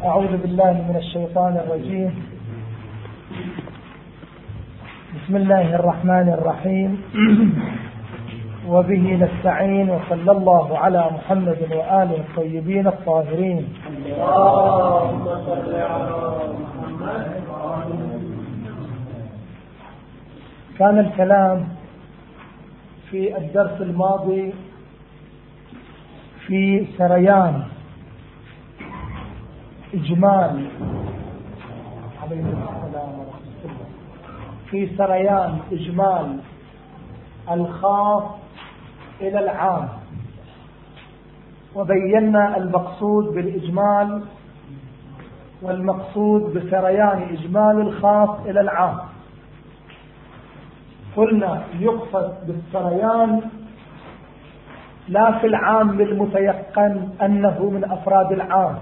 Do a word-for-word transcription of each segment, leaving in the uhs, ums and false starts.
أعوذ بالله من الشيطان الرجيم. بسم الله الرحمن الرحيم. وبه نستعين، وصلى الله على محمد وآله الطيبين الطاهرين. اللهم صل على محمد. كان الكلام في الدرس الماضي في سريان إجمال في سريان إجمال الخاص إلى العام، وبينا المقصود بالإجمال والمقصود بسريان إجمال الخاص إلى العام. قلنا يقصد بالسريان لا في العام المتيقن أنه من أفراد العام،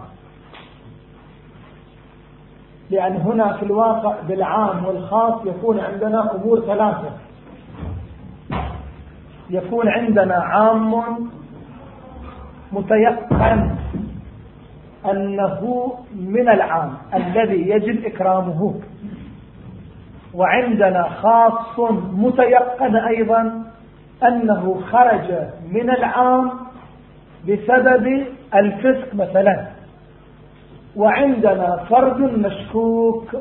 لأن هنا في الواقع بالعام والخاص يكون عندنا أمور ثلاثة. يكون عندنا عام متيقن أنه من العام الذي يجب إكرامه، وعندنا خاص متيقن أيضا أنه خرج من العام بسبب الفسق مثلا، وعندنا فرد مشكوك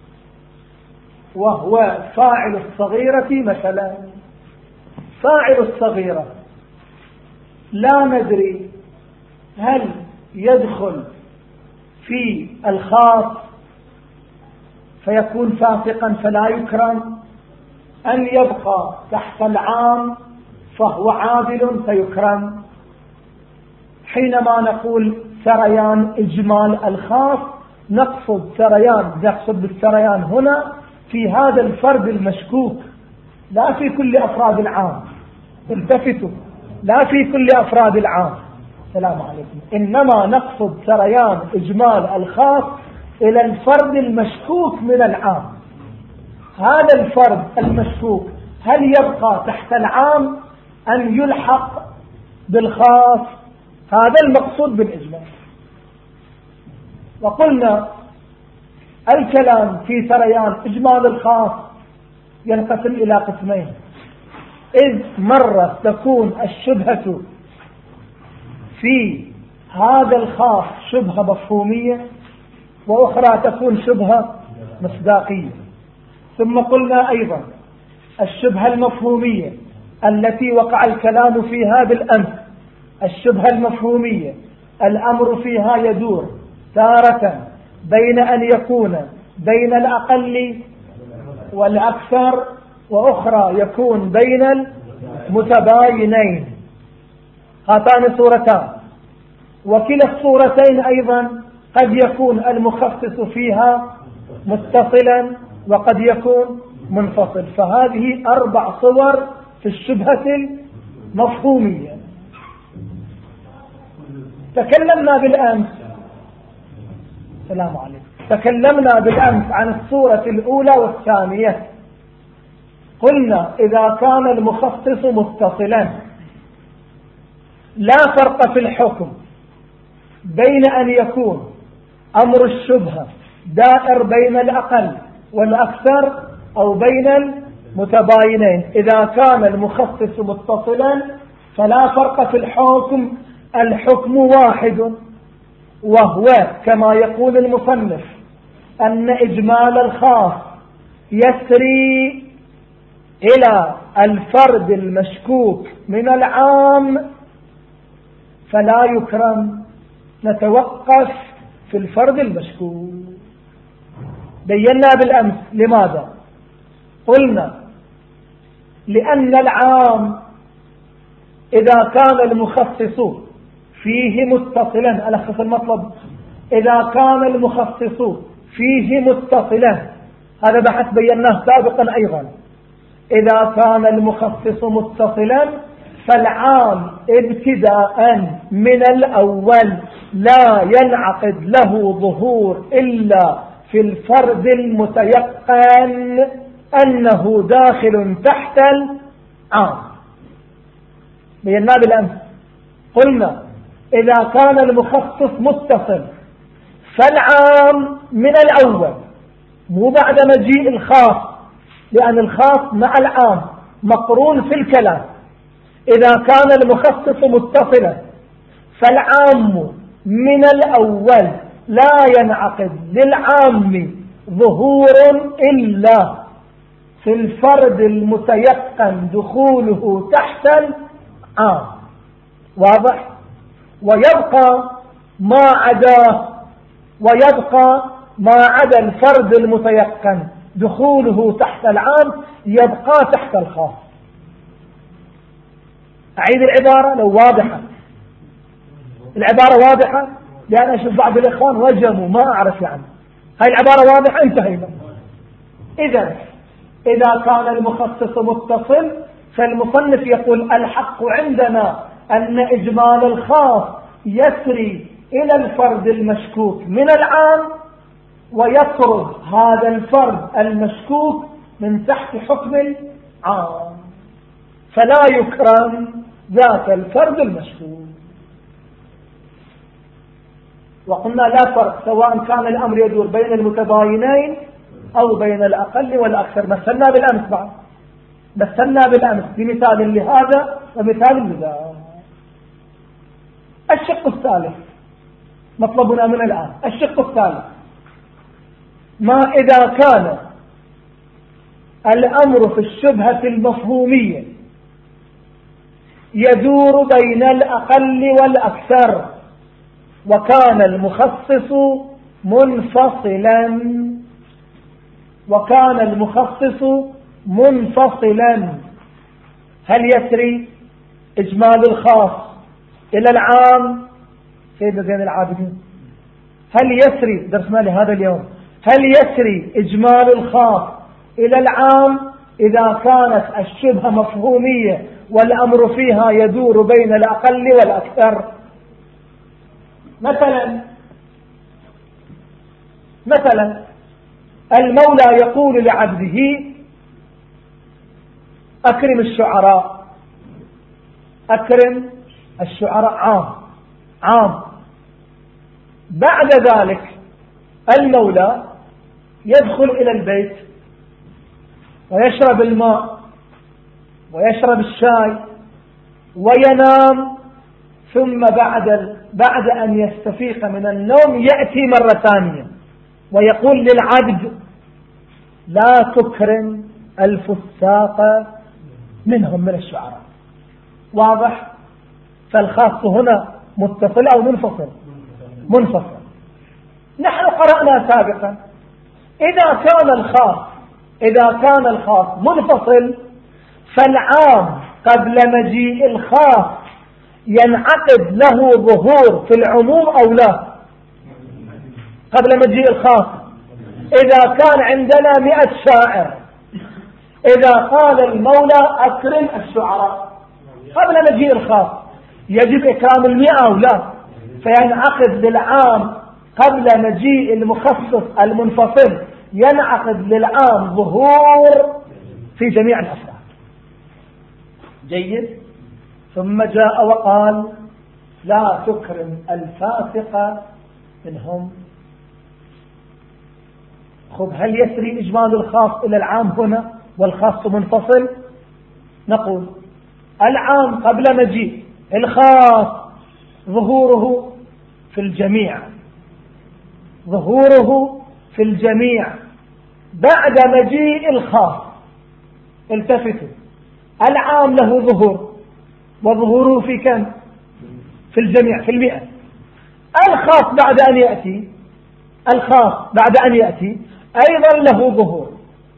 وهو فاعل الصغيرة مثلا. فاعل الصغيرة لا ندري هل يدخل في الخاص فيكون فاسقا فلا يكرم، أن يبقى تحت العام فهو عادل فيكرم. حينما نقول سريان إجمال الخاص نقصد سريان نقصد بالسريان هنا في هذا الفرد المشكوك، لا في كل أفراد العام. التفتوا، لا في كل أفراد العام. السلام عليكم. إنما نقصد سريان إجمال الخاص إلى الفرد المشكوك من العام. هذا الفرد المشكوك هل يبقى تحت العام أن يلحق بالخاص؟ هذا المقصود بالإجمال. وقلنا الكلام في سريان إجمال الخاص ينقسم إلى قسمين. إذ مرة تكون الشبهة في هذا الخاص شبهة مفهومية، وأخرى تكون شبهة مصداقية. ثم قلنا أيضا الشبهة المفهومية التي وقع الكلام فيها بالأمس، الشبهة المفهومية الأمر فيها يدور تارة بين أن يكون بين الأقل والأكثر، وأخرى يكون بين المتباينين. هاتان صورتان، وكلا الصورتين أيضا قد يكون المخصص فيها متصلا وقد يكون منفصل. فهذه أربع صور في الشبهة المفهومية. تكلمنا بالأمس السلام عليكم تكلمنا بالأمس عن الصورة الأولى والثانية. قلنا إذا كان المخصص متصلا لا فرق في الحكم بين أن يكون أمر الشبهة دائر بين الأقل والأكثر أو بين المتباينين. إذا كان المخصص متصلا فلا فرق في الحكم، الحكم واحد، وهو كما يقول المصنف أن إجمال الخاص يسري إلى الفرد المشكوك من العام فلا يكرم. نتوقف في الفرد المشكوك. بينا بالأمس لماذا؟ قلنا لأن العام إذا كان المخصص فيه متصلا، ألخص المطلب، إذا كان المخصص فيه متصلا، هذا بحث بيناه سابقا أيضا. إذا كان المخصص متصلا فالعام ابتداء من الأول لا ينعقد له ظهور إلا في الفرد المتيقن أنه داخل تحت العام. بينا بالأمس قلنا إذا كان المخصص متصل فالعام من الأول مو بعد مجيء الخاص، لأن الخاص مع العام مقرون في الكلام. إذا كان المخصص متصلا فالعام من الأول لا ينعقد للعام ظهور إلا في الفرد المتيقن دخوله تحت العام. واضح؟ ويبقى ما عدا ويبقى ما عدا الفرد المتيقن دخوله تحت العام يبقى تحت الخاص. أعيد العبارة لو واضحة. العبارة واضحة، لأن أشوف بعض الإخوان وجموا ما أعرف يعني. هاي العبارة واضحة، انتهينا. إذا إذا كان المخصص متصل فالمصنف يقول الحق عندنا أن إجمال الخاص يسري إلى الفرد المشكوك من العام ويطرد هذا الفرد المشكوك من تحت حكم العام، فلا يكرم ذاك الفرد المشكوك. وقلنا لا فرق سواء كان الأمر يدور بين المتباينين أو بين الأقل والأكثر. مثلنا بالأمس بعد مثلنا بالأمس بمثال لهذا ومثال لذا. الشق الثالث مطلبنا من الآن. الشق الثالث ما إذا كان الأمر في الشبهة المفهومية يدور بين الأقل والأكثر وكان المخصص منفصلا وكان المخصص منفصلا هل يسري إجمال الخاص إلى العام؟ سيدنا زين العابدين، هل يسري درسنا لهذا اليوم هل يسري إجمال الخاص إلى العام إذا كانت الشبهة مفهومية والأمر فيها يدور بين الأقل والأكثر؟ مثلا مثلا المولى يقول لعبده أكرم الشعراء. أكرم الشعراء عام عام بعد ذلك المولى يدخل إلى البيت ويشرب الماء ويشرب الشاي وينام، ثم بعد بعد أن يستفيق من النوم يأتي مرة ثانية ويقول للعبد لا تكرم الفساق منهم من الشعراء. واضح؟ فالخاص هنا متصل أو منفصل؟ منفصل. نحن قرأنا سابقا إذا كان الخاص إذا كان الخاص منفصل فالعام قبل مجيء الخاص ينعقد له ظهور في العموم أو لا؟ قبل مجيء الخاص إذا كان عندنا مئة شاعر، إذا قال المولى أكرم الشعراء قبل مجيء الخاص يجب إكرام المئة أو لا؟ فينعقد للعام قبل مجيء المخصص المنفصل ينعقد للعام ظهور في جميع الأفراد. جيد. ثم جاء وقال لا تكرم الفاسق منهم. خب هل يسري إجمال الخاص إلى العام هنا والخاص منفصل؟ نقول العام قبل مجيء الخاص ظهوره في الجميع ظهوره في الجميع بعد مجيء الخاص. التفتوا، العام له ظهور وظهوره في كم؟ في الجميع، في المئة. الخاص بعد أن يأتي الخاص بعد أن يأتي أيضا له ظهور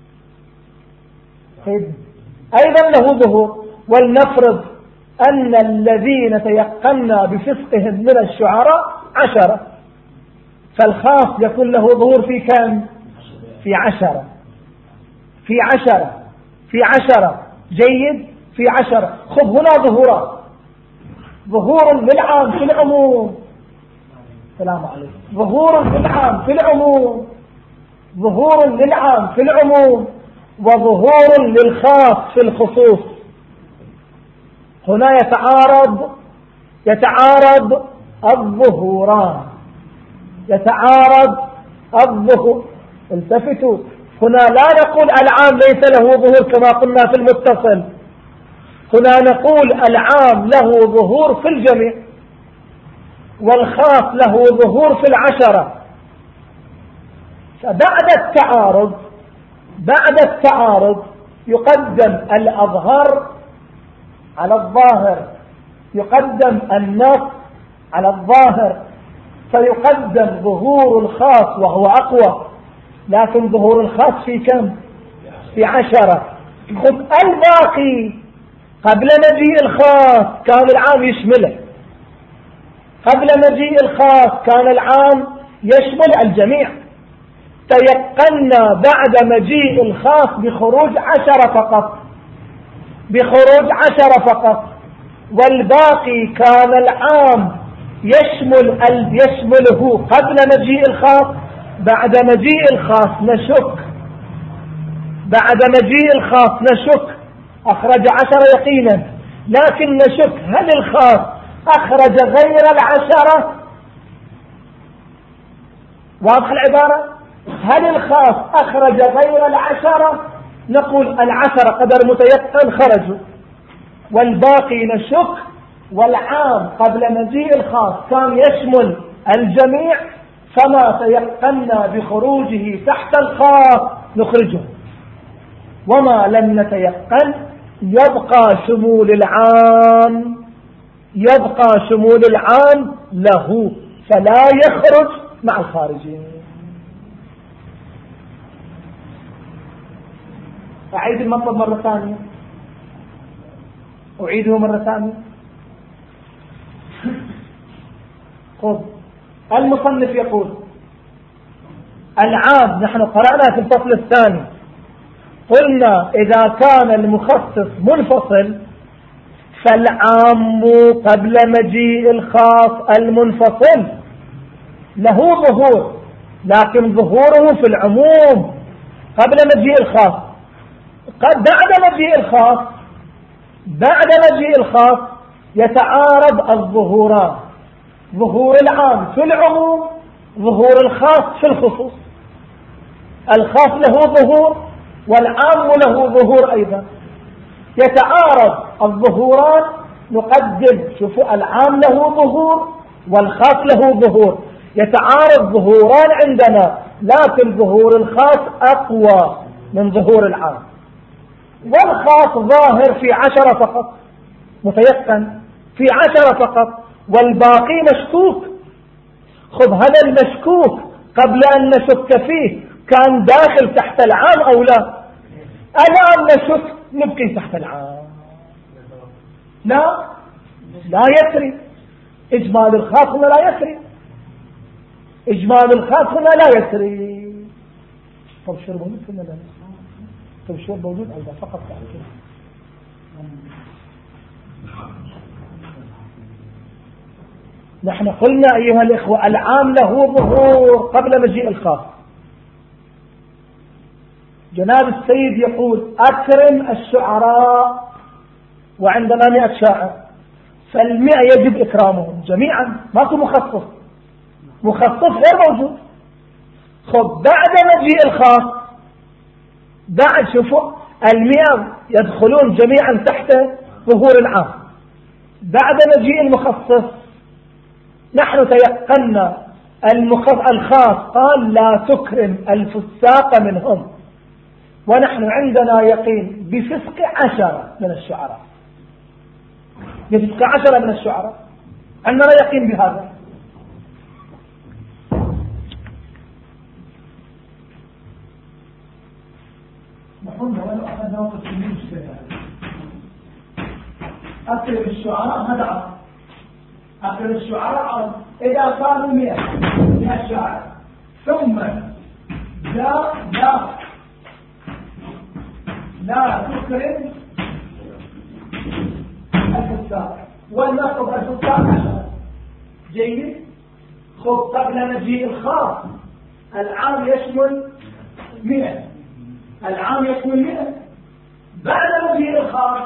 أيضا له ظهور ولنفرض أن الذين تيقنا بفسقهم من الشعراء عشرة، فالخاص يكون له ظهور في كم؟ في عشرة في عشرة في عشرة جيد، في عشرة. خذ هنا ظهورات، ظهور للعام في العموم، السلام عليكم، ظهور للعام في العموم ظهور للعام في العموم وظهور للخاص في الخصوص. هنا يتعارض يتعارض الظهوران. يتعارض الظهور. التفتوا، هنا لا نقول العام ليس له ظهور كما قلنا في المتصل، هنا نقول العام له ظهور في الجميع والخاص له ظهور في العشرة. فبعد التعارض بعد التعارض يقدم الأظهر على الظاهر، يقدم النص على الظاهر، فيقدم ظهور الخاص وهو أقوى، لكن ظهور الخاص في كم؟ في عشرة. خذ الباقي قبل مجيء الخاص كان العام يشمله، قبل مجيء الخاص كان العام يشمل الجميع. تيقنا بعد مجيء الخاص بخروج عشرة فقط، بخروج عشرة فقط، والباقي كان العام يشمل يشمله قبل مجيء الخاص. بعد مجيء الخاص نشك، بعد مجيء الخاص نشك أخرج عشرة يقينا، لكن نشك هل الخاص أخرج غير العشرة؟ واضح العبارة؟ هل الخاص أخرج غير العشرة؟ نقول العشرة قدر متيقن خرجوا، والباقي نشك، والعام قبل مجيء الخاص كان يشمل الجميع، فما تيقنا بخروجه تحت الخاص نخرجه، وما لم نتيقن يبقى شمول العام، يبقى شمول العام له، فلا يخرج مع الخارجين. أعيد المطلب مرة ثانية، أعيده مرة ثانية. خذ المصنف يقول العام، نحن قرأنا في الفصل الثاني قلنا إذا كان المخصص منفصل فالعام قبل مجيء الخاص المنفصل له ظهور، لكن ظهوره في العموم قبل مجيء الخاص. بعد مجيء الخاص بعد مجيء الخاص يتعارض الظهوران، ظهور العام في العموم، ظهور الخاص في الخصوص. الخاص له ظهور والعام له ظهور أيضا، يتعارض الظهوران، نقدم شوفوا العام له ظهور والخاص له ظهور، يتعارض ظهوران عندنا، لكن ظهور الخاص أقوى من ظهور العام، والخاص ظاهر في عشرة فقط، متيقن في عشرة فقط، والباقي مشكوك. خذ هذا المشكوك قبل أن نشك فيه كان داخل تحت العام أو لا؟ الآن نشك نبقي تحت العام، لا لا يسري، إجمال الخاص هنا لا يسري، إجمال الخاص هنا لا يسري. طب شرب موجود كنا لا طب شرب موجود أيضا فقط كده. نحن قلنا أيها الإخوة العام له ظهور قبل مجيء الخاص. جناب السيد يقول أكرم الشعراء، وعندنا مئة شاعر، فالمئة يجب إكرامهم جميعا، ماكو مخصص، مخصص غير موجود. خب بعد مجيء الخاص، بعد شوفوا المئة يدخلون جميعا تحت ظهور العام، بعد مجيء المخصص نحن تيقنا الخاص قال لا تكرم الفساق منهم، ونحن عندنا يقين بفسق عشرة من الشعراء، بفسق عشرة من الشعراء عندنا يقين بهذا. نقول ولو أخذنا وقت المشكلة أكرم الشعراء هذا أكرم الشعراء عرض إذا كانوا مئة مئة شعر، ثم لا لا لا تكرم الفساق ولنقض الفساق عشرة. جيد. خذ قبل مجيء الخاص العام يشمل مئة، العام يشمل مئة، بعد مجيء الخاص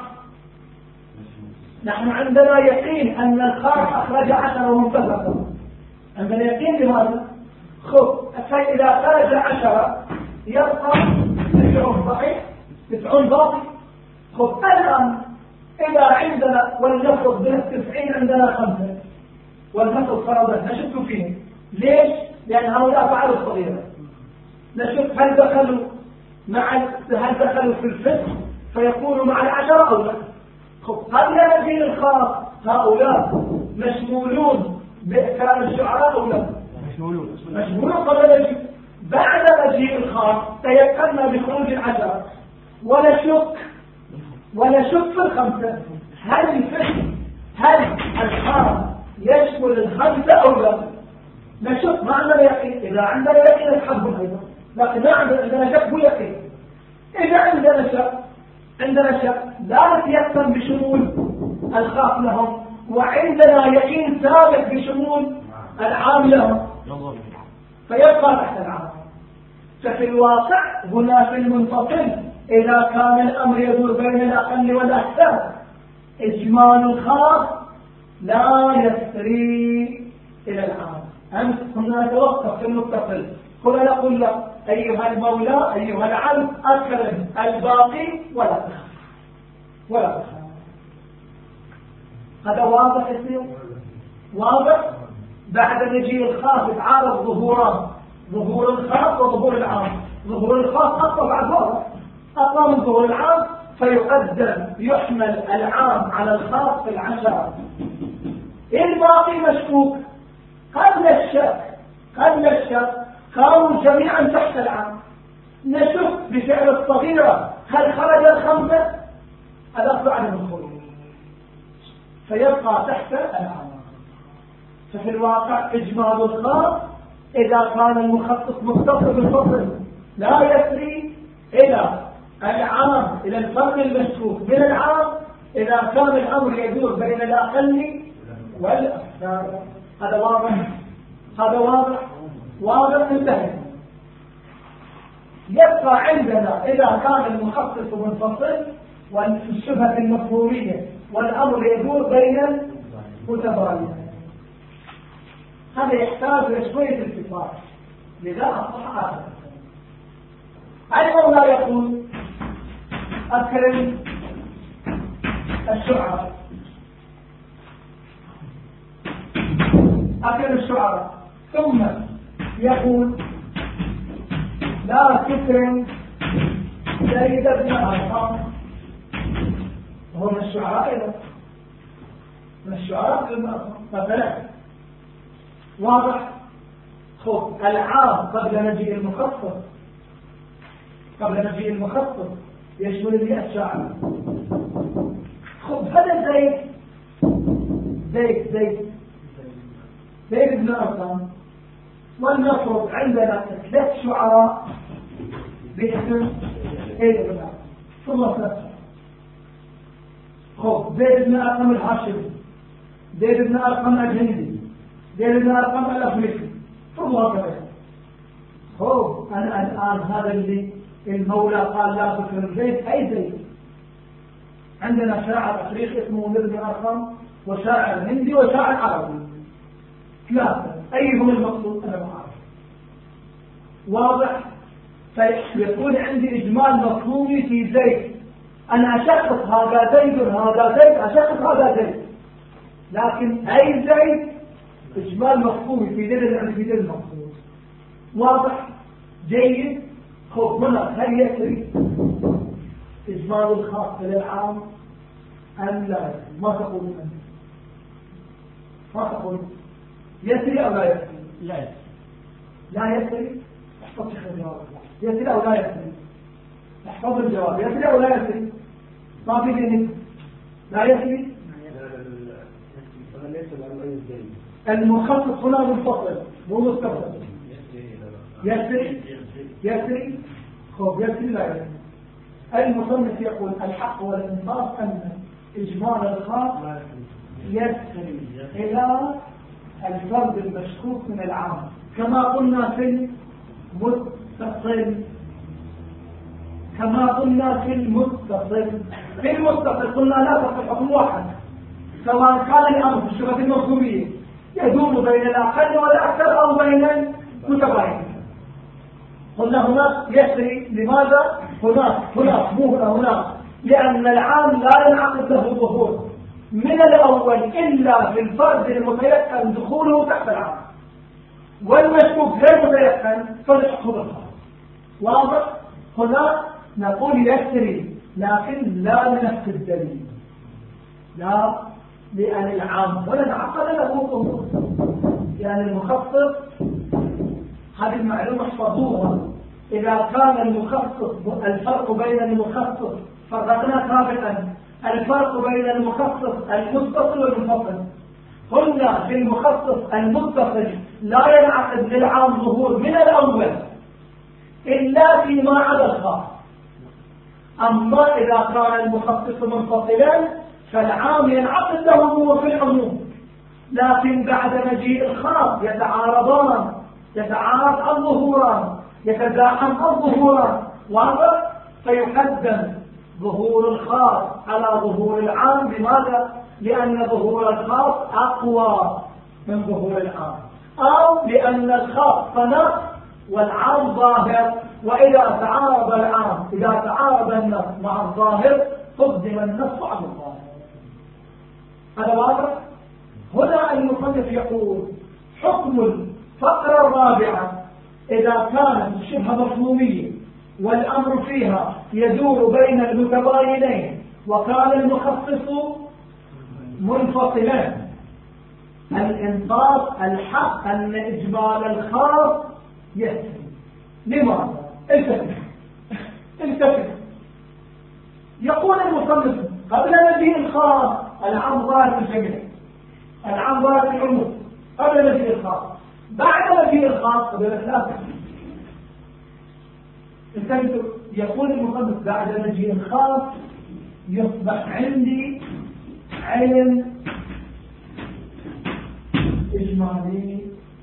نحن عندنا يقين أن الخاص أخرج عشرة ومنفذة، عندنا يقين بهذا، خب فإذا خرج عشرة يبقى تسعون صحيح؟ تسعون باقي. خب الآن إذا عندنا ولنفرض من التسعين عندنا خمسة ولنفرض فرضا نشك فيهم. ليش؟ لأن هؤلاء فعلوا الصغيرة. نشك هل دخلوا مع هل دخلوا في الفقه فيكونوا مع العشرة أو لا. خب قبل مجيء الخاص هؤلاء مشمولون بإكرام الشعراء أو لا؟ مشمولون مشمولون قبل مجيء. بعد مجيء الخاص تيقنا بخروج العشرة ونشك ونشك في الخمسة هل الفقه هل الخاص يشمل الخمسة أو لا. نشك ما عندنا يقين. إذا عندنا يقين نحبه أيضا لكن ما عندنا شك يقين. إذا عندنا شك عندنا شك لا نتيقن بشمول الخاص لهم وعندنا يقين ثابت بشمول العام لهم فيبقى تحت العام. ففي الواقع هنا في المنفصل إذا كان الأمر يدور بين الأقل والأكثر إجمال الخاص لا يسري إلى العام. أمس كنا نتوقف في المتصل كنا نقول له أيها المولى أيها العبد أكرم الباقي ولا تخاف ولا تخاف. هذا واضح يصير واضح. بعد مجيء الخاص تعارض ظهوران ظهور الخاص وظهور العام. ظهور الخاص أقوى بعد واضح أقوى من ظهور العام فيقدم يحمل العام على الخاص في العشرة. الباقي مشكوك قبل الشك قبل الشك كانوا جميعا تحت العام. نشك بفعل الصغيرة هل خرج الخمسة الأخذ عدم الخروج فيبقى تحت العام. ففي الواقع إجمال الخاص إذا كان المخصص متصل بالفصل لا يسري إلى العام إلى الفرق المشكوك من العام إذا كان الأمر يدور بين الأقل والأكثر. هذا واضح هذا واضح واضح انتهى. يبقى عندنا إذا كان المخصص منفصل والشبهة المفهومية والأمر يدور بين متباينين هذا يحتاج إلى شوية التفاصيل. لذا أصبح هذا المولى يقول أكرم الشعراء أكرم الشعراء ثم يقول لا تكرم زيد بن أرقم هو من الشعراء إذا من الشعراء بن أرقم مثلا واضح. خب العام قبل مجيء المخصص قبل مجيء المخصص يشمل المئة شاعر. خب هذا زيد زيد زيد زيد بن أرقم ولنفرض عندنا ثلاث شعراء باسم زيد بن أرقم ثم ثلاث. خب زيد بن أرقم الهاشمي زيد بن أرقم الهندي زيد بن أرقم الأفريقي ثم كذا. خب أنا الآن هذا اللي المولى قال لا تكرم زيد أي زيد. عندنا شاعر أفريقي اسمه زيد بن أرقم وشاعر هندي وشاعر عربي ثلاثة أيهم المقصود أنا ما أعرف. واضح. فيكون عندي إجمال مفهومي في زيد أنا أشخص هذا زيد هذا زيد أشخص هذا زيد لكن أي زيد إجمال مفهومي في زيد يعني في زيد المقصود. واضح جيد. خذ هنا هل يسري إجمال الخاص للعام أم لا يسري؟ ما تقولون أنت ما تقولون يسري أو لا يسري؟ لا يسري لا يسري. احفظ شيخ الجواب يسري أو لا يسري. احفظ الجواب يسري أو لا يسري. ما في دينك لا يسري. المخصص هنا منفصل مو متصل. يسري يسري. خب يسري لا يسري. المصنف يقول الحق والإنصاف أن إجمال الخاص يسري إلى الفرد المشكوك من العام كما قلنا في المتصل كما قلنا في المتصل في المتصل قلنا لا تصل حكم واحد سواء كان الأمر في الشبهة المفهومية يدور بين الأقل والأكثر أو بين متباين. قلنا هناك يسري، لماذا؟ هناك هناك مو هنا هناك، لأن العام لا ينعقد له ظهور من الأول إلا في الفرد المتيقن دخوله تحت العام، والمشكوك غير متيقن فليحكم الخاص. واضح؟ هنا نقول يسري لكن لا لنفس الدليل، لا لأن العام ولا نعقد له ظهور، يعني المخصص هذه المعلومة احفظوها. إذا كان المخصص الفرق بين المخصص فرقنا سابقا الفرق بين المخصص المتصل والمنفصل، قلنا في المخصص المتصل لا ينعقد للعام ظهور من الأول إلا فيما عدا الخاص. أما إذا كان المخصص منفصلا فالعام ينعقد له ظهور في العموم، لكن بعد مجيء الخاص يتعارضان، يتعارض الظهوران، يتزاحم الظهوران، واضح؟ فيقدم ظهور الخاص على ظهور العام. لماذا؟ لأن ظهور الخاص أقوى من ظهور العام، أو لأن الخاص نص والعام ظاهر، وإذا تعارض العام إذا تعارض النص مع الظاهر قدم النص على الظاهر. هذا واضح؟ هنا المصنف يقول حكم الفقرة الرابعة إذا كانت شبه مفهومية والأمر فيها يدور بين المتباينين وكان المخصص منفصلا، الإنصاف الحق أن إجمال الخاص يسري. لماذا؟ التفت التفت يقول المصنف قبل مجيء الخاص العام ظاهر في الجميع، العام ظاهر في العموم قبل مجيء الخاص، بعد مجيء الخاص قبل الثلاثة. التفت يقول المصنف بعد مجيء الخاص يصبح عندي علم إجمالي،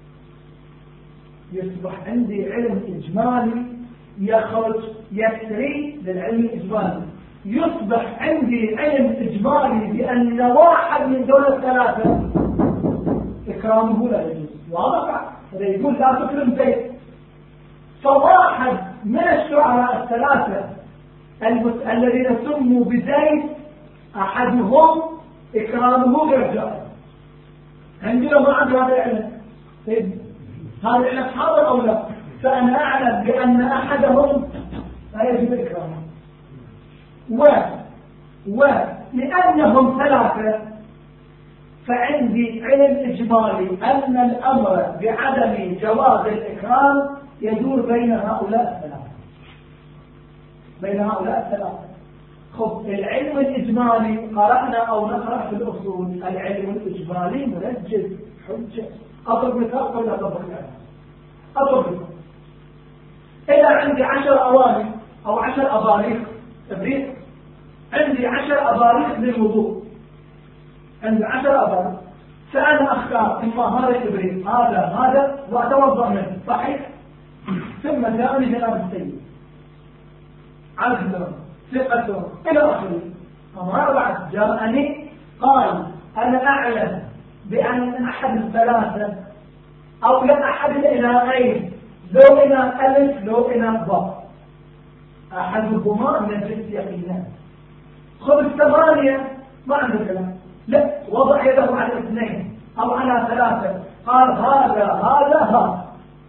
يصبح عندي علم إجمالي يخرج يسري للعلم الإجمالي. يصبح عندي علم إجمالي بأن واحد من دول الثلاثة إكرامه لا يجوز. واضح؟ هذا يقول لا تكرم زيد، فواحد من الشعراء الثلاثة الذين سموا بزيد أحدهم إكرامه غير جائز. عندنا ما عندنا هذا العلم، طيب هذا العلم حاضر أو لا؟ فأنا أعلم بأن أحدهم لا يجب إكرامه، و ولأنهم ثلاثة فعندي علم إجمالي أن الأمر بعدم جواز الإكرام يدور بين هؤلاء الثلاثة، بين هؤلاء الثلاثة. خب العلم الإجمالي قرأنا أو نقرأ في الأصول العلم الإجمالي منجز حجة. أضرب مثال ولا أضرب مثال؟ أضرب مثال. إذا عندي عشر أواني أو عشر أباريق إبريق، عندي عشر أباريق للوضوء، عندي عشر أباريق، فأنا أختار إما هذا الإبريق هذا هذا وأتوضأ منه، صحيح؟ ثم جاءني جناب السيد عزم ثقة إلى آخره، أما بعد جاءني قال أنا أعلم بأن أحد الثلاثة أو لا أحد الإناءين لو إناء ألف لو إناء باء أحدهما من الجنس يقينا. خذ الثمانية ما عنده كلام، لا وضع يده على اثنين أو على ثلاثة، قال هذا هذا هذا.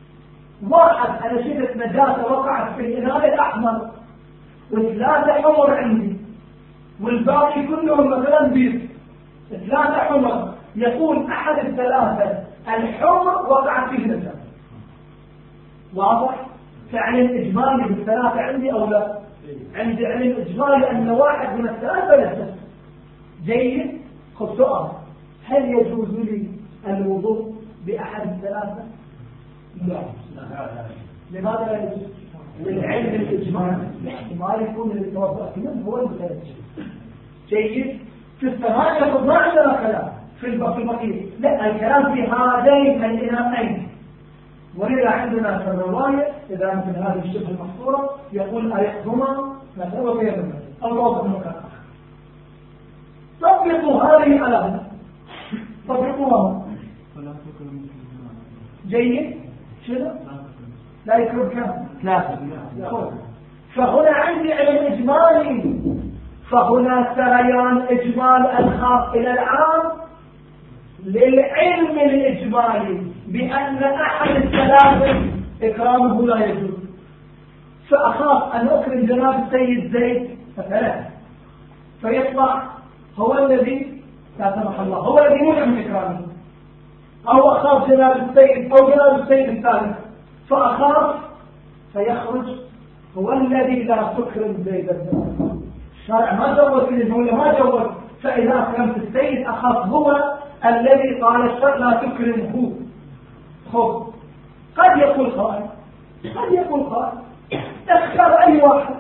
واحد أنا شفت نجاسة وقعت في الإناء الأحمر وثلاثة حمر عندي والباقي كلهم مثلا بيض، ثلاثة حمر، يقول أحد الثلاثة الحمر وقعت فيه نجاسة. واضح؟ فعلم إجمالي بالثلاثة عندي أو لا؟ عندي علم إجمالي أن واحد من الثلاثة نجاسة. جيد؟ خذ سؤال، هل يجوز لي الوضوء بأحد الثلاثة؟ لا. لماذا لا يجوز؟ للعلم الإجمالي الاحتمال يكون اللي توضأت منه هو المتنجس. جيد؟ في الثمانية ما عندنا كلام في البقية، لا الكلام في هذين الإناءين. ولذا عندنا في الرواية إذا مثل هذه الشبه المحصورة يقول أيقهما مثلا وغير المثل أو توضأ من مكان آخر. طبقوا هذه على طبقوها. جيد؟ شنو؟ لا يكرم كم؟ ثلاثة. فهنا عندي علم إجمالي، فهنا سريان إجمال الخاص إلى العام للعلم الإجمالي بأن أحد الثلاثة إكرامه لا يجوز. فأخاف أن أكرم جناب السيد زيد مثلا فيطلع هو الذي لا سمح الله هو الذي منع من إكرامه، أو أخاف جناب السيد أو جناب السيد الثالث فأخاف فيخرج هو الذي لا تكرم زيد. الشرع ما جوز للمولى ما جوز، فإذا أكرمت السيد أخاف هو الذي قال الشرع لا تكرمه. خب قد يقول قائل قد يقول قائل اختار أي واحد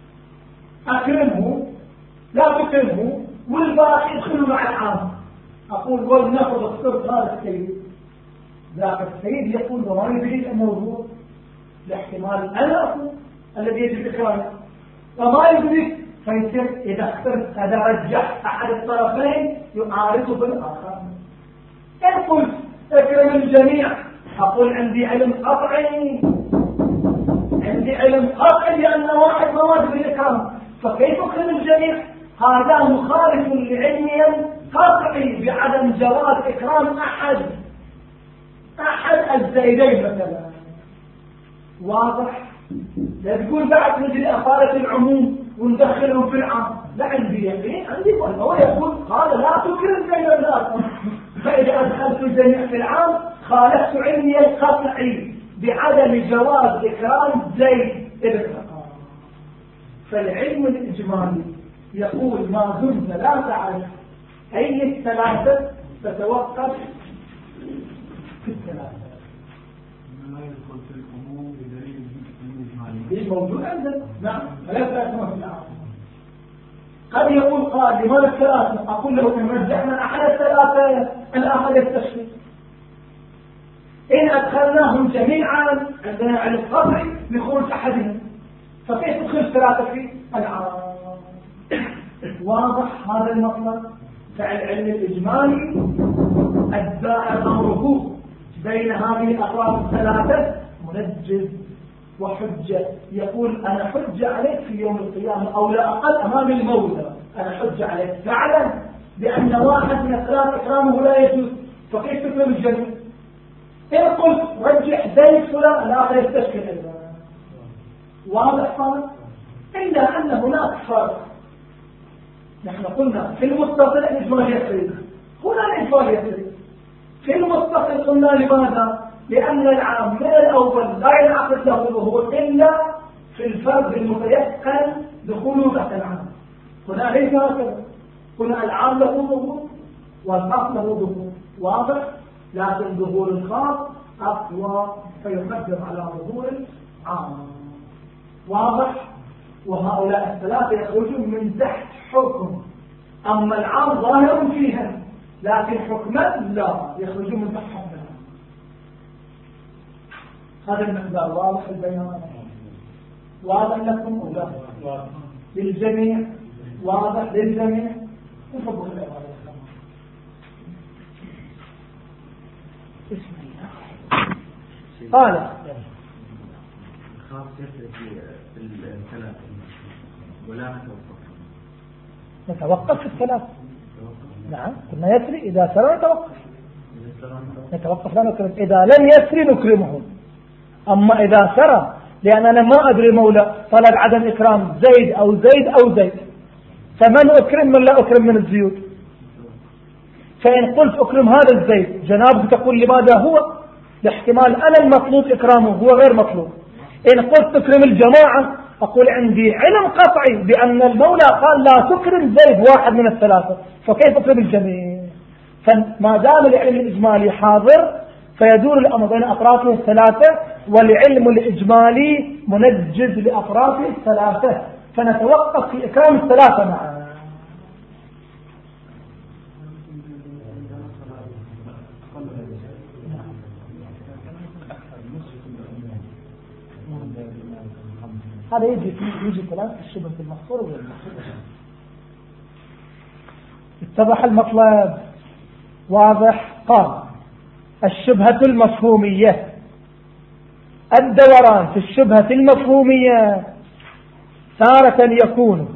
أكرمه لا تكرمه والباقي يدخلوا مع العام. أقول ولنأخذ اخترت هذا السيد، ذاك السيد يقول وما يريد الموضوع لاحتمال أنا أقول الذي يجب إكرامه وما يدرك، فيصير إذا اخترت هذا رجح أحد الطرفين يعارضه بالآخر. إن قلت اكرم الجميع أقول عندي علم قطعي عندي علم قطعي لأن واحد ما واجب الإكرام، فكيف اكرم الجميع؟ هذا مخالف لعلمي قطعي بعدم جواز إكرام أحد أحد الزيدين مثلا. واضح؟ لا تقول بعد نجري أصالة العموم وندخلهم في العام، لا عندي يقين عندي ولا هو يقول قال لا تكرم زيد الناس، فإذا أدخلت الجميع في العام خالفت علمي القطعي بعدم جواز إكرام زيد ابن الخطاب. فالعلم الإجمالي يقول ما دمت لا تعرف أي الثلاثة تتوقف في الثلاثة. ما يدخل في العموم بدليل الإجمالي ليش موجود عندنا؟ نعم ثلاثة أسماء في العام. قد يقول قال لماذا الثلاثة؟ أقول له إن رجعنا أحد الثلاثة الآخر يستشفي. إن أدخلناهم جميعا عندنا علم قطعي بخروج أحدهم، فكيف تدخل الثلاثة في العام؟ واضح هذا المطلب. فالعلم الإجمالي الدائر أمره بين هذه الأطراف الثلاثة منجز وحجة، يقول أنا حجة عليك في يوم القيامة أو لا أقل أمام المولى، أنا حجة عليك فعلا بأن واحد من الثلاث إكرامه لا يجوز، فكيف تكرم الجميع؟ إن قلت رجح زي فلان الآخر يستشكل أيضا. واضح صار؟ إلا أن هناك فرق. نحن قلنا في المتصل الإجمال يسري، هنا الإجمال يسري. في المتصل قلنا لماذا؟ لأن العام من الأول لا ينعقد له ظهور إلا في الفرد المتيقن دخوله تحت العام. هنا ليس هكذا، هنا العام له ظهور والخاص له ظهور. واضح؟ لكن ظهور الخاص أقوى فيقدم على ظهور العام. واضح؟ وهؤلاء الثلاثة يخرجون من تحت حكم، أما العام ظاهر فيها لكن حكما لا يخرجون من تحت حكمها. هذا المقدار واضح البيان؟ واضح لكم ولا للجميع؟ واضح للجميع؟ نفضل العبارة. قال خاص يسري في الثلاث ولا نتوقف نتوقف في الثلاث. نعم قلنا يسري إذا سرى نتوقف نتوقف لا نكرم، إذا لم يسري نكرمه. أما إذا سرى لأننا ما أدري المولى طلب عدم إكرام زيد أو زيد أو زيد، فمن أكرم من لا أكرم من الزيود. فإن قلت أكرم هذا الزيد جنابه تقول لماذا هو؟ لاحتمال أنا المطلوب إكرامه هو غير مطلوب. إن قلت تكرم الجماعة أقول عندي علم قطعي بأن المولى قال لا تكرم زيد واحد من الثلاثة، فكيف أكرم الجميع؟ فما دام العلم الإجمالي حاضر فيدور الأمر بين أطرافه الثلاثة، والعلم الإجمالي منجز لأطرافه الثلاثة، فنتوقف في إكرام الثلاثة معا. هذا يجي يجي كلام الشبه المحصور وغير المحصور. اتضح المطلب؟ واضح؟ قال الشبهة المفهومية الدوران في الشبهة المفهومية تارة يكون،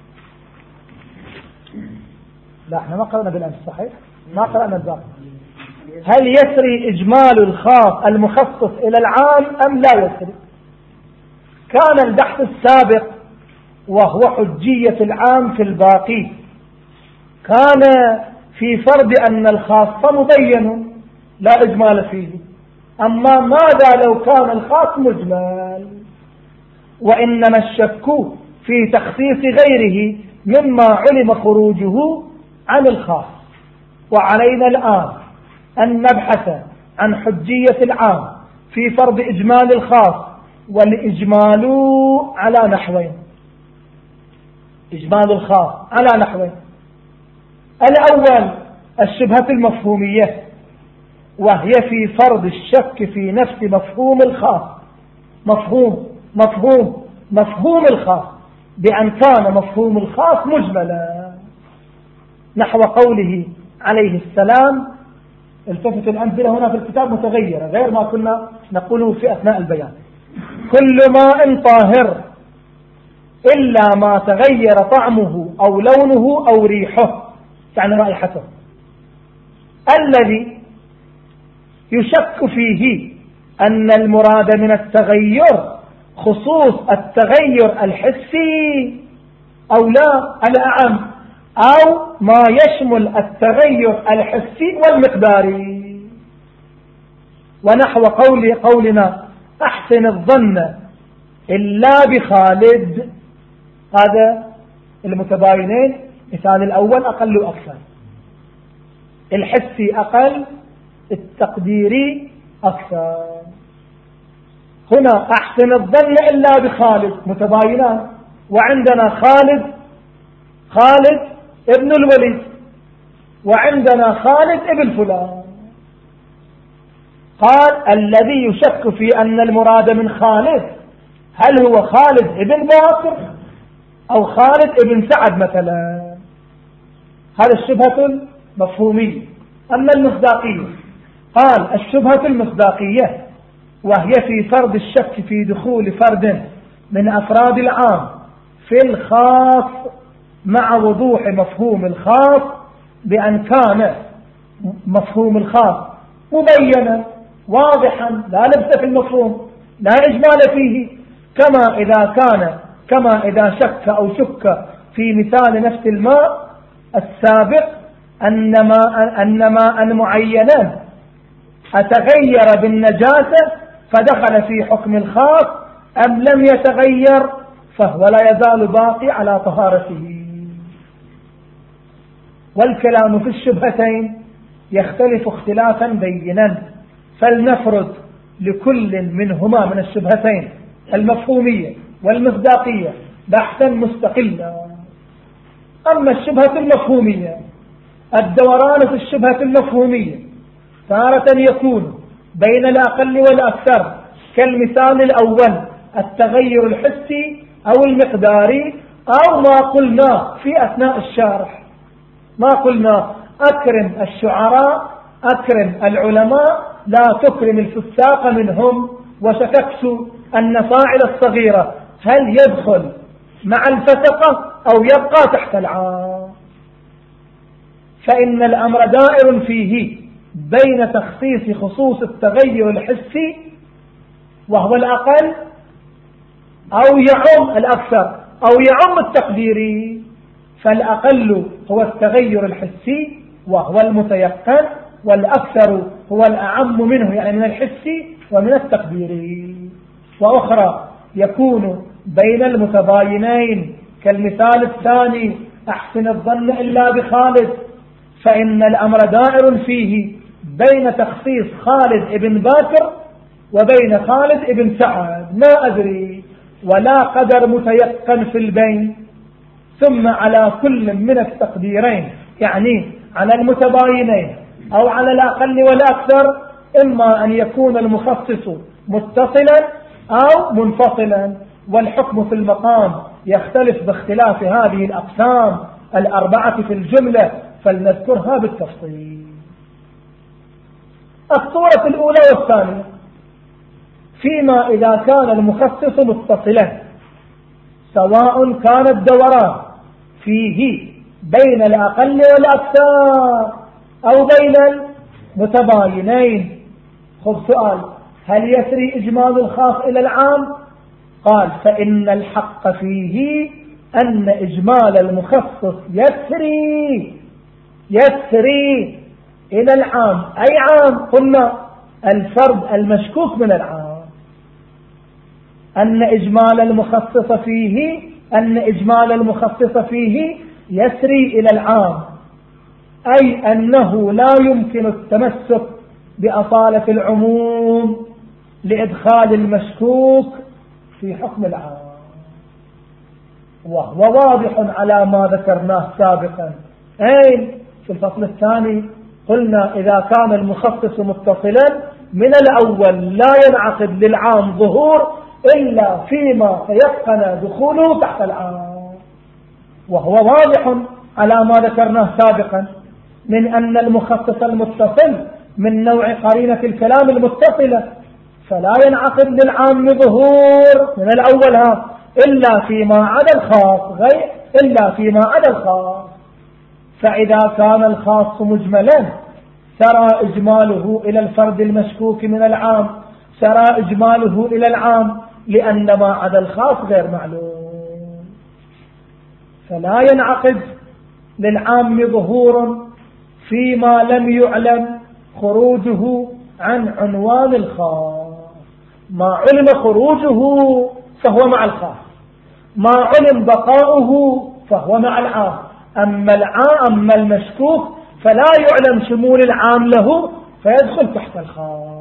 لا احنا ما قرأنا بالأمس صحيح، ما قرأنا الباقي. هل يسري إجمال الخاص المخصص إلى العام أم لا يسري؟ كان البحث السابق وهو حجية العام في الباقي كان في فرض أن الخاص مبين لا إجمال فيه. أما ماذا لو كان الخاص مجمل؟ وإنما الشك في تخصيص غيره مما علم خروجه عن الخاص. وعلينا الآن أن نبحث عن حجية العام في فرض إجمال الخاص، والإجمال على نحوين. إجمال الخاص على نحوين: الأول الشبهة المفهومية، وهي في فرض الشك في نفس مفهوم الخاص، مفهوم مفهوم مفهوم الخاص، بأن كان مفهوم الخاص مجملا، نحو قوله عليه السلام. التفت الأمثلة هنا في الكتاب متغيرة غير ما كنا نقوله في أثناء البيان: كل ماء طاهر إلا ما تغير طعمه أو لونه أو ريحه، يعني رائحته. الذي يشك فيه أن المراد من التغير خصوص التغير الحسي أو لا الأعم، أو ما يشمل التغير الحسي والمقداري. ونحو قول قولنا أحسن الظن إلا بخالد، هذا المتباينين. مثال الأول أقل وأكثر، الحسي أقل، التقديري أكثر. هنا أحسن الظن إلا بخالد متباينان، وعندنا خالد خالد ابن الوليد، وعندنا خالد ابن فلان. قال الذي يشك في أن المراد من خالد هل هو خالد ابن باكر أو خالد ابن سعد مثلا، هذا الشبهة المفهومية. أما المصداقية، قال الشبهة المصداقية وهي في فرض الشك في دخول فرد من أفراد العام في الخاص مع وضوح مفهوم الخاص، بأن كان مفهوم الخاص مبينا واضحا لا لبس في المفهوم لا إجمال فيه، كما إذا كان كما إذا شك أو شك في مثال نفس الماء السابق أن ماء أن ماء معينا أتغير بالنجاسة فدخل في حكم الخاص أم لم يتغير، فهو لا يزال باقي على طهارته. والكلام في الشبهتين يختلف اختلافا بينا، فلنفرض لكل منهما من الشبهتين المفهومية والمصداقية بحثا مستقلا. أما الشبهة المفهومية، الدوران في الشبهة المفهومية تارة يكون بين الأقل والأكثر، كالمثال الأول التغير الحسي أو المقداري، أو ما قلنا في أثناء الشرح، ما قلنا أكرم الشعراء أكرم العلماء لا تكرم الفساق منهم، وشككت أن فاعل الصغيرة هل يدخل مع الفسقة أو يبقى تحت العام. فإن الأمر دائر فيه بين تخصيص خصوص التغير الحسي وهو الأقل، أو يعم الأكثر، أو يعم التقديري. فالأقل هو التغير الحسي وهو المتيقن، والأكثر هو الأعم منه يعني من الحسي ومن التقديري. وأخرى يكون بين المتباينين كالمثال الثاني أحسن الظن إلا بخالد، فإن الأمر دائر فيه بين تخصيص خالد ابن باكر وبين خالد ابن سعد، ما أدري، ولا قدر متيقن في البين. ثم على كل من التقديرين يعني على المتباينين أو على الأقل والأكثر، إما أن يكون المخصص متصلا أو منفصلا، والحكم في المقام يختلف باختلاف هذه الأقسام الأربعة في الجملة، فلنذكرها بالتفصيل. الصورة الأولى والثانية، فيما إذا كان المخصص متصلا، سواء كان الدوران فيه بين الأقل والأكثر أو بين المتباينين. خذ سؤال: هل يسري إجمال الخاص إلى العام؟ قال: فإن الحق فيه أن إجمال المخصص يسري يسري إلى العام. أي عام؟ قلنا الفرد المشكوك من العام. أن إجمال المخصص فيه أن إجمال المخصص فيه يسري إلى العام، أي أنه لا يمكن التمسك بأصالة العموم لإدخال المشكوك في حكم العام، وهو واضح على ما ذكرناه سابقا. أي في الفصل الثاني قلنا إذا كان المخصص متصلا من الأول لا ينعقد للعام ظهور إلا فيما تيقن دخوله تحت العام، وهو واضح على ما ذكرناه سابقا من أن المخصص المتصل من نوع قرينة الكلام المتصلة، فلا ينعقد للعام ظهور من الأول ها إلا فيما عدا الخاص غير إلا فيما عدا الخاص. فإذا كان الخاص مجملا سرى إجماله إلى الفرد المشكوك من العام، سرى إجماله إلى العام، لأن ما عدا الخاص غير معلوم، فلا ينعقد للعام ظهور فيما لم يعلم خروجه عن عنوان الخاص. ما علم خروجه فهو مع الخاص، ما علم بقاؤه فهو مع العام. أما العام أما المشكوك فلا يعلم شمول العام له فيدخل تحت الخاص.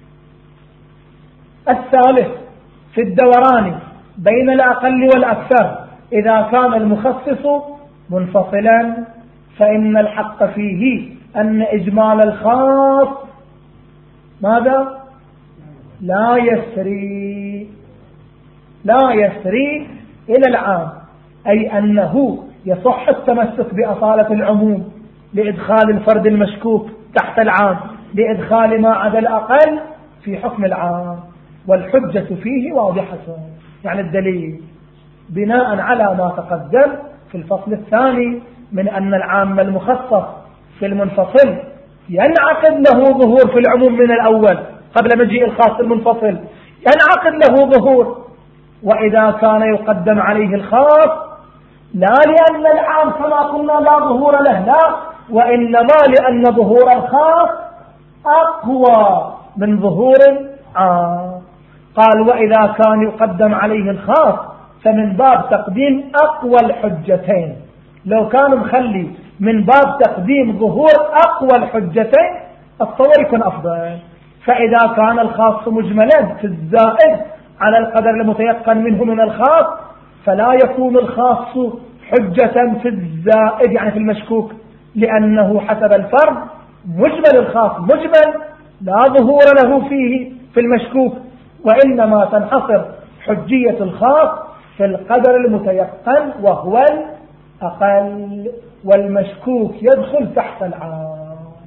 الثالث في الدوران بين الأقل والأكثر إذا كان المخصص منفصلا، فإن الحق فيه أن إجمال الخاص ماذا؟ لا يسري لا يسري إلى العام، أي أنه يصح التمسك بأصالة العموم لإدخال الفرد المشكوك تحت العام لإدخال ما عدا الأقل في حكم العام، والحجة فيه واضحة. يعني الدليل بناء على ما تقدم في الفصل الثاني من أن العام المخصص في المنفصل ينعقد له ظهور في العموم من الأول قبل مجيء الخاص المنفصل، ينعقد له ظهور. وإذا كان يقدم عليه الخاص لا لأن العام كما قلنا لا ظهور له، لا، وإنما لأن ظهور الخاص أقوى من ظهور عام. قال: وإذا كان يقدم عليه الخاص فمن باب تقديم أقوى الحجتين. لو كان مخلي من باب تقديم ظهور أقوى الحجتين الصور يكون أفضل. فإذا كان الخاص مجملا في الزائد على القدر المتيقن منه من الخاص فلا يكون الخاص حجة في الزائد يعني في المشكوك، لأنه حسب الفرد مجمل الخاص مجمل لا ظهور له فيه في المشكوك، وإنما تنحصر حجية الخاص في القدر المتيقن وهو الأقل، والمشكوك يدخل تحت العام.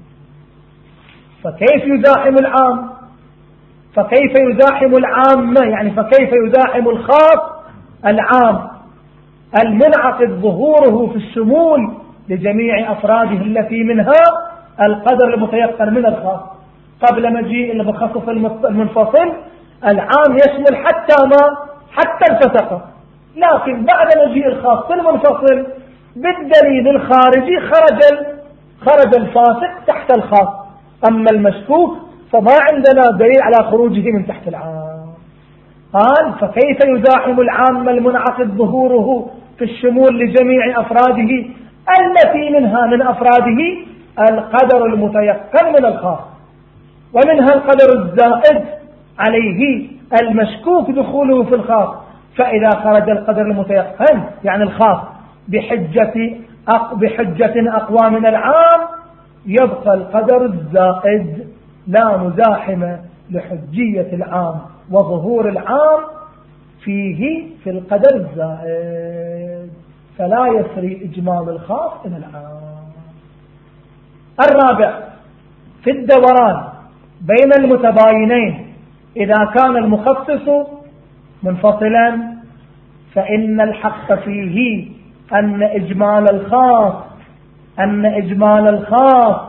فكيف يزاحم العام؟ فكيف يزاحم العام يعني فكيف يزاحم الخاص العام المنعقد ظهوره في الشمول لجميع أفراده التي منها القدر المتيقن من الخاص. قبل مجيء المخصص المنفصل العام يشمل حتى ما حتى الفسقة، لكن بعد مجيء الخاص المنفصل بالدليل الخارجي خرج خرج الفاسق تحت الخاص. أما المشكوك فما عندنا دليل على خروجه من تحت العام. قال: فكيف يزاحم العام المنعقد ظهوره في الشمول لجميع أفراده التي منها من أفراده القدر المتيقن من الخاص، ومنها القدر الزائد عليه المشكوك دخوله في الخاص. فإذا خرج القدر المتيقن يعني الخاص بحجة أق بحجة أقوى من العام يبقى القدر الزائد لا مزاحمة لحجية العام وظهور العام فيه في القدر الزائد، فلا يسري إجمال الخاص إلى العام. الرابع في الدوران بين المتباينين إذا كان المخصص منفصلا فإن الحق فيه أن إجمال الخاص أن إجمال الخاص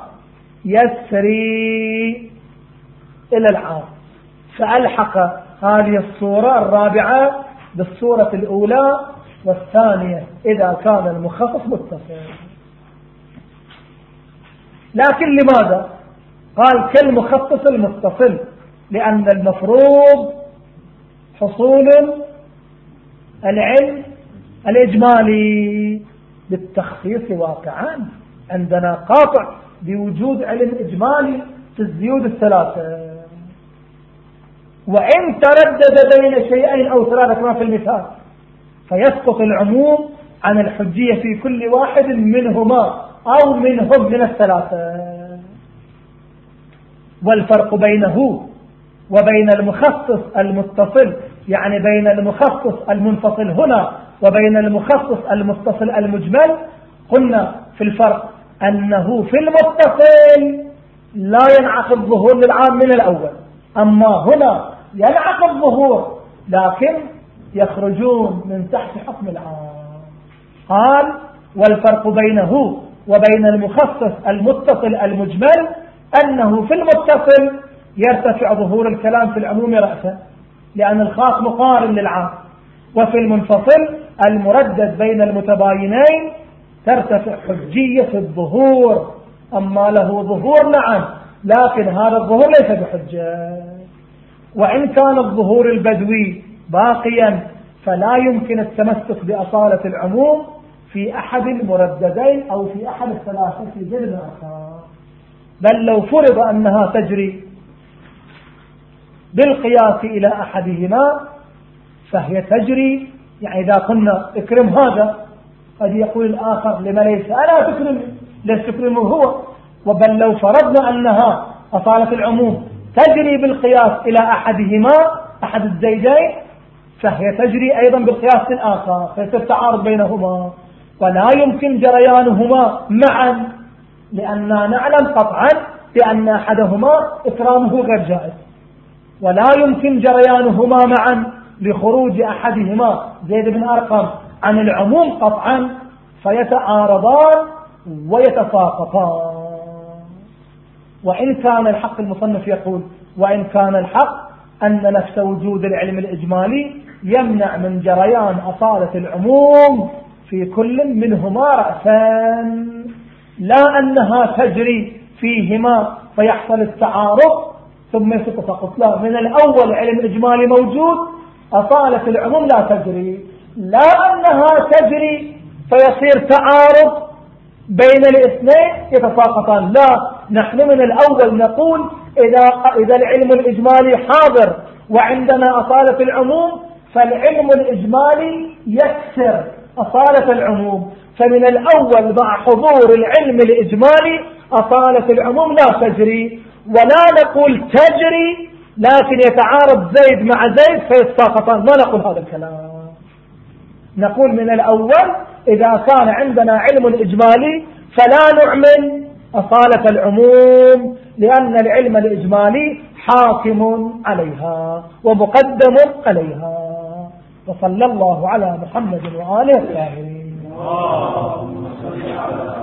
يسري إلى العام، فألحق هذه الصورة الرابعة بالصورة الأولى والثانية إذا كان المخصص متصل. لكن لماذا قال كالمخصص المتصل؟ لأن المفروض حصول العلم الإجمالي بالتخصيص واقعا، عندنا قاطع بوجود علم إجمالي في الزيود الثلاثة، وإن تردد بين شيئين أو ثلاثة كما في المثال فيسقط العموم عن الحجية في كل واحد منهما أو منهم من الثلاثة. والفرق بينه وبين المخصص المتصل يعني بين المخصص المنفصل هنا وبين المخصص المتصل المجمل، قلنا في الفرق أنه في المتصل لا ينعقد ظهور للعام من الأول، أما هنا ينعقد ظهور لكن يخرجون من تحت حكم العام. قال والفرق بينه وبين المخصص المتصل المجمل أنه في المتصل يرتفع ظهور الكلام في العموم رأسا لأن الخاص مقارن للعام، وفي المنفصل المردد بين المتباينين ترتفع حجية الظهور، أما له ظهور نعم لكن هذا الظهور ليس بحجة. وإن كان الظهور البدوي باقيا فلا يمكن التمسك بأصالة العموم في أحد المرددين أو في أحد الثلاثة في ذلك الآخر، بل لو فرض أنها تجري بالقياس إلى أحدهما فهي تجري، يعني إذا قلنا اكرم هذا قد يقول الآخر لما ليس أنا تكرم ليس تكرمه هو، وبل لو فرضنا أنها أصالة العموم تجري بالقياس إلى أحدهما أحد الزيدين فهي تجري أيضا بالقياس الآخر فيصير تعارض بينهما، ولا يمكن جريانهما معا لأننا نعلم قطعا بأن أحدهما إكرامه غير جائز، ولا يمكن جريانهما معا لخروج أحدهما زيد بن أرقم عن العموم قطعا فيتعارضان ويتساقطان. وإن كان الحق المصنف يقول وإن كان الحق أن نفس وجود العلم الإجمالي يمنع من جريان أصالة العموم في كل منهما رأسا، لا أنها تجري فيهما فيحصل التعارض ثم يسقط، لا، من الأول علم إجمالي موجود أصالة العموم لا تجري، لا أنها تجري فيصير تعارض بين الاثنين يتساقطان، لا، نحن من الأول نقول إذا, إذا العلم الإجمالي حاضر وعندنا أصالة العموم فالعلم الإجمالي يكسر أصالة العموم، فمن الأول مع حضور العلم الإجمالي أصالة العموم لا تجري، ولا نقول تجري لكن يتعارض زيد مع زيد فيتساقطان، ما نقول هذا الكلام. نقول من الأول إذا كان عندنا علم إجمالي فلا نعمل أصالة العموم لأن العلم الإجمالي حاكم عليها ومقدم عليها. وصلى الله على محمد وآله الطاهرين.